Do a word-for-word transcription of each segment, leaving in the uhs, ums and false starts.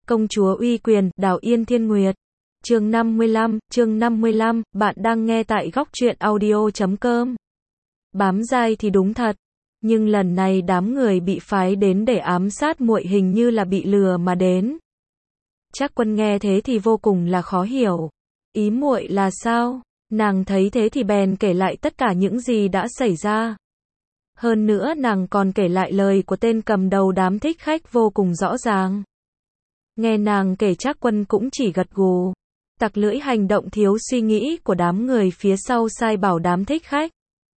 Công chúa uy quyền, Đào Yên Thiên Nguyệt. Chương năm mươi lăm, chương năm mươi lăm, bạn đang nghe tại góc truyện audio chấm com. Bám dai thì đúng thật, nhưng lần này đám người bị phái đến để ám sát muội hình như là bị lừa mà đến. Trác Quân nghe thế thì vô cùng là khó hiểu. Ý muội là sao? Nàng thấy thế thì bèn kể lại tất cả những gì đã xảy ra. Hơn nữa nàng còn kể lại lời của tên cầm đầu đám thích khách vô cùng rõ ràng. Nghe nàng kể Trác Quân cũng chỉ gật gù. Tặc lưỡi hành động thiếu suy nghĩ của đám người phía sau sai bảo đám thích khách.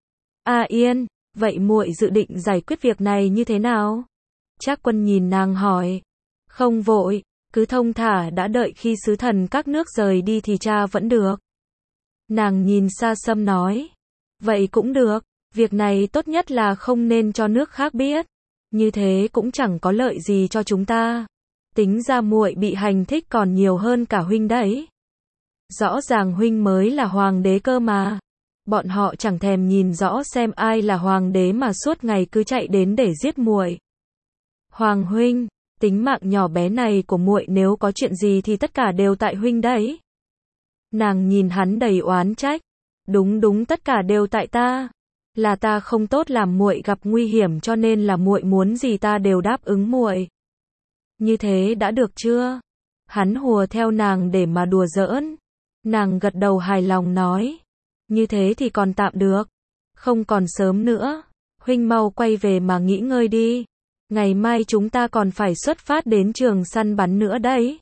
A Yên, vậy muội dự định giải quyết việc này như thế nào? Trác Quân nhìn nàng hỏi. Không vội, cứ thông thả đã đợi khi sứ thần các nước rời đi thì tra vẫn được. Nàng nhìn Sa Sâm nói. Vậy cũng được, việc này tốt nhất là không nên cho nước khác biết. Như thế cũng chẳng có lợi gì cho chúng ta. Tính ra muội bị hành thích còn nhiều hơn cả huynh đấy. Rõ ràng huynh mới là hoàng đế cơ mà. Bọn họ chẳng thèm nhìn rõ xem ai là hoàng đế mà suốt ngày cứ chạy đến để giết muội. Hoàng huynh, tính mạng nhỏ bé này của muội nếu có chuyện gì thì tất cả đều tại huynh đấy. Nàng nhìn hắn đầy oán trách. Đúng đúng, tất cả đều tại ta. Là ta không tốt làm muội gặp nguy hiểm cho nên là muội muốn gì ta đều đáp ứng muội. Như thế đã được chưa? Hắn hùa theo nàng để mà đùa giỡn. Nàng gật đầu hài lòng nói. Như thế thì còn tạm được. Không còn sớm nữa. Huynh mau quay về mà nghỉ ngơi đi. Ngày mai chúng ta còn phải xuất phát đến trường săn bắn nữa đấy.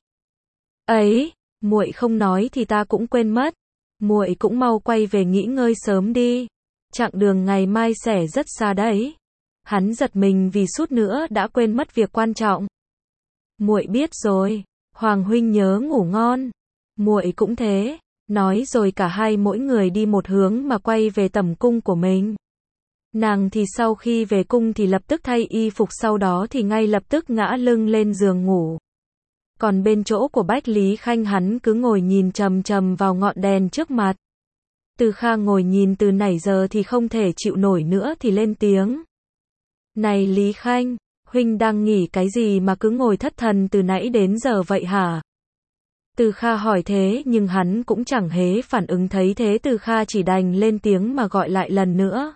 Ấy, muội không nói thì ta cũng quên mất. Muội cũng mau quay về nghỉ ngơi sớm đi. Chặng đường ngày mai sẽ rất xa đấy. Hắn giật mình vì suýt nữa đã quên mất việc quan trọng. Muội biết rồi, Hoàng huynh nhớ ngủ ngon. Muội cũng thế. Nói rồi cả hai mỗi người đi một hướng mà quay về tẩm cung của mình. Nàng thì sau khi về cung thì lập tức thay y phục, sau đó thì ngay lập tức ngã lưng lên giường ngủ. Còn bên chỗ của Bách Lý Khanh hắn cứ ngồi nhìn chằm chằm vào ngọn đèn trước mặt. Từ Kha ngồi nhìn từ nãy giờ thì không thể chịu nổi nữa thì lên tiếng. Này Lý Khanh, huynh đang nghỉ cái gì mà cứ ngồi thất thần từ nãy đến giờ vậy hả? Từ Kha hỏi thế nhưng hắn cũng chẳng hề phản ứng, thấy thế Từ Kha chỉ đành lên tiếng mà gọi lại lần nữa.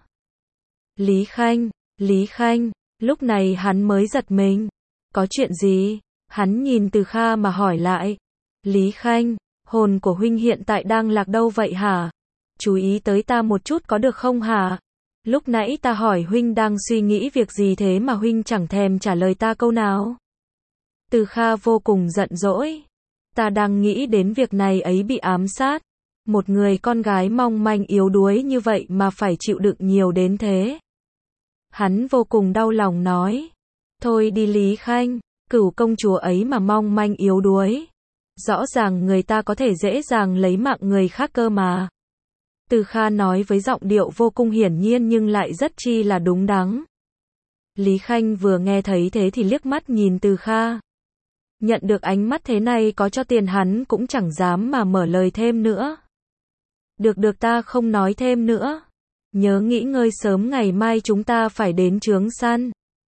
Lý Khanh, Lý Khanh, lúc này hắn mới giật mình. Có chuyện gì? Hắn nhìn Từ Kha mà hỏi lại. Lý Khanh, hồn của huynh hiện tại đang lạc đâu vậy hả? Chú ý tới ta một chút có được không hả? Lúc nãy ta hỏi huynh đang suy nghĩ việc gì thế mà huynh chẳng thèm trả lời ta câu nào. Từ Kha vô cùng giận dỗi. Ta đang nghĩ đến việc này ấy bị ám sát. Một người con gái mong manh yếu đuối như vậy mà phải chịu đựng nhiều đến thế. Hắn vô cùng đau lòng nói. Thôi đi Lý Khanh, cửu công chúa ấy mà mong manh yếu đuối. Rõ ràng người ta có thể dễ dàng lấy mạng người khác cơ mà. Từ Kha nói với giọng điệu vô cùng hiển nhiên nhưng lại rất chi là đúng đắn. Lý Khanh vừa nghe thấy thế thì liếc mắt nhìn Từ Kha. Nhận được ánh mắt thế này có cho tiền hắn cũng chẳng dám mà mở lời thêm nữa. Được được, ta không nói thêm nữa. Nhớ nghỉ ngơi sớm, ngày mai chúng ta phải đến Trướng Săn.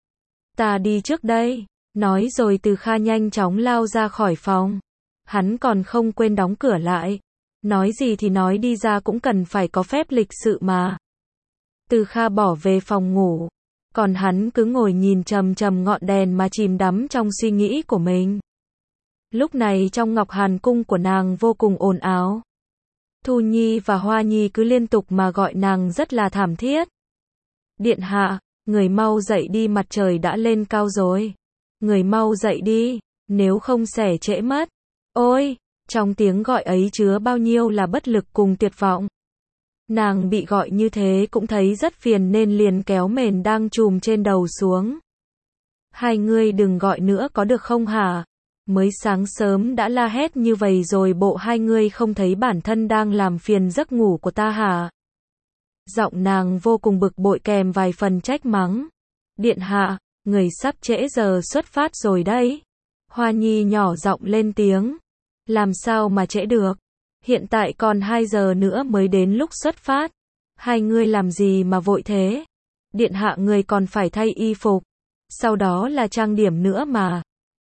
Ta đi trước đây. Nói rồi Từ Kha nhanh chóng lao ra khỏi phòng. Hắn còn không quên đóng cửa lại. Nói gì thì nói, đi ra cũng cần phải có phép lịch sự mà. Từ Kha bỏ về phòng ngủ. Còn hắn cứ ngồi nhìn chằm chằm ngọn đèn mà chìm đắm trong suy nghĩ của mình. Lúc này trong Ngọc Hàn cung của nàng vô cùng ồn ào. Thu Nhi và Hoa Nhi cứ liên tục mà gọi nàng rất là thảm thiết. Điện hạ, người mau dậy đi, mặt trời đã lên cao rồi. Người mau dậy đi, nếu không sẽ trễ mất. Ôi, trong tiếng gọi ấy chứa bao nhiêu là bất lực cùng tuyệt vọng. Nàng bị gọi như thế cũng thấy rất phiền nên liền kéo mền đang trùm trên đầu xuống. Hai ngươi đừng gọi nữa có được không hả? Mới sáng sớm đã la hét như vậy rồi, bộ hai ngươi không thấy bản thân đang làm phiền giấc ngủ của ta hả? Giọng nàng vô cùng bực bội kèm vài phần trách mắng. Điện hạ, người sắp trễ giờ xuất phát rồi đấy. Hoa Nhi nhỏ giọng lên tiếng. Làm sao mà trễ được? Hiện tại còn hai giờ nữa mới đến lúc xuất phát. Hai ngươi làm gì mà vội thế? Điện hạ, người còn phải thay y phục. Sau đó là trang điểm nữa mà.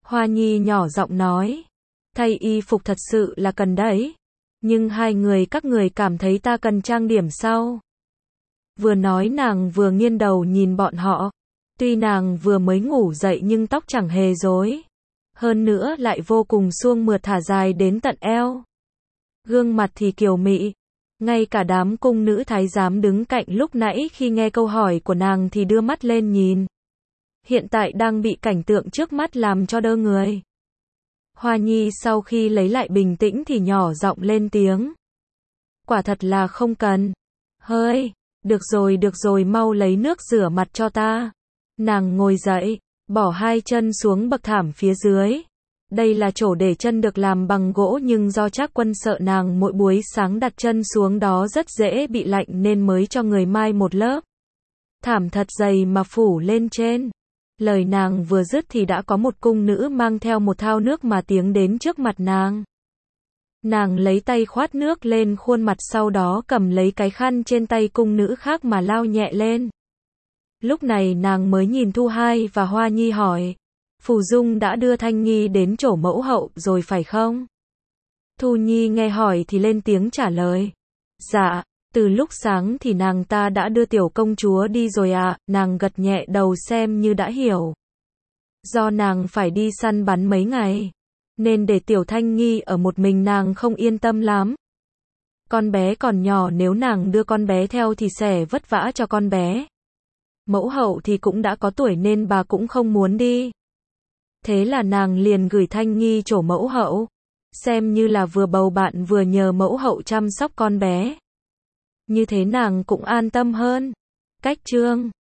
Hoa Nhi nhỏ giọng nói. Thay y phục thật sự là cần đấy. Nhưng hai người các người cảm thấy ta cần trang điểm sao? Vừa nói nàng vừa nghiêng đầu nhìn bọn họ. Tuy nàng vừa mới ngủ dậy nhưng tóc chẳng hề rối. Hơn nữa lại vô cùng suông mượt thả dài đến tận eo. Gương mặt thì kiều mị. Ngay cả đám cung nữ thái giám đứng cạnh lúc nãy khi nghe câu hỏi của nàng thì đưa mắt lên nhìn. Hiện tại đang bị cảnh tượng trước mắt làm cho đơ người. Hoa Nhi sau khi lấy lại bình tĩnh thì nhỏ giọng lên tiếng. Quả thật là không cần. Hơi, được rồi được rồi mau lấy nước rửa mặt cho ta. Nàng ngồi dậy, bỏ hai chân xuống bậc thảm phía dưới. Đây là chỗ để chân được làm bằng gỗ nhưng do Trác Quân sợ nàng mỗi buổi sáng đặt chân xuống đó rất dễ bị lạnh nên mới cho người mai một lớp thảm thật dày mà phủ lên trên. Lời nàng vừa dứt thì đã có một cung nữ mang theo một thao nước mà tiến đến trước mặt nàng. Nàng lấy tay khoát nước lên khuôn mặt sau đó cầm lấy cái khăn trên tay cung nữ khác mà lau nhẹ lên. Lúc này nàng mới nhìn Thu Hai và Hoa Nhi hỏi. Phù Dung đã đưa Thanh Nhi đến chỗ mẫu hậu rồi phải không? Thu Nhi nghe hỏi thì lên tiếng trả lời. Dạ, từ lúc sáng thì nàng ta đã đưa tiểu công chúa đi rồi ạ, à, nàng gật nhẹ đầu xem như đã hiểu. Do nàng phải đi săn bắn mấy ngày, nên để tiểu Thanh Nhi ở một mình nàng không yên tâm lắm. Con bé còn nhỏ nếu nàng đưa con bé theo thì sẽ vất vả cho con bé. Mẫu hậu thì cũng đã có tuổi nên bà cũng không muốn đi. Thế là nàng liền gửi Thanh Nhi chỗ mẫu hậu, xem như là vừa bầu bạn vừa nhờ mẫu hậu chăm sóc con bé. Như thế nàng cũng an tâm hơn. Cách chương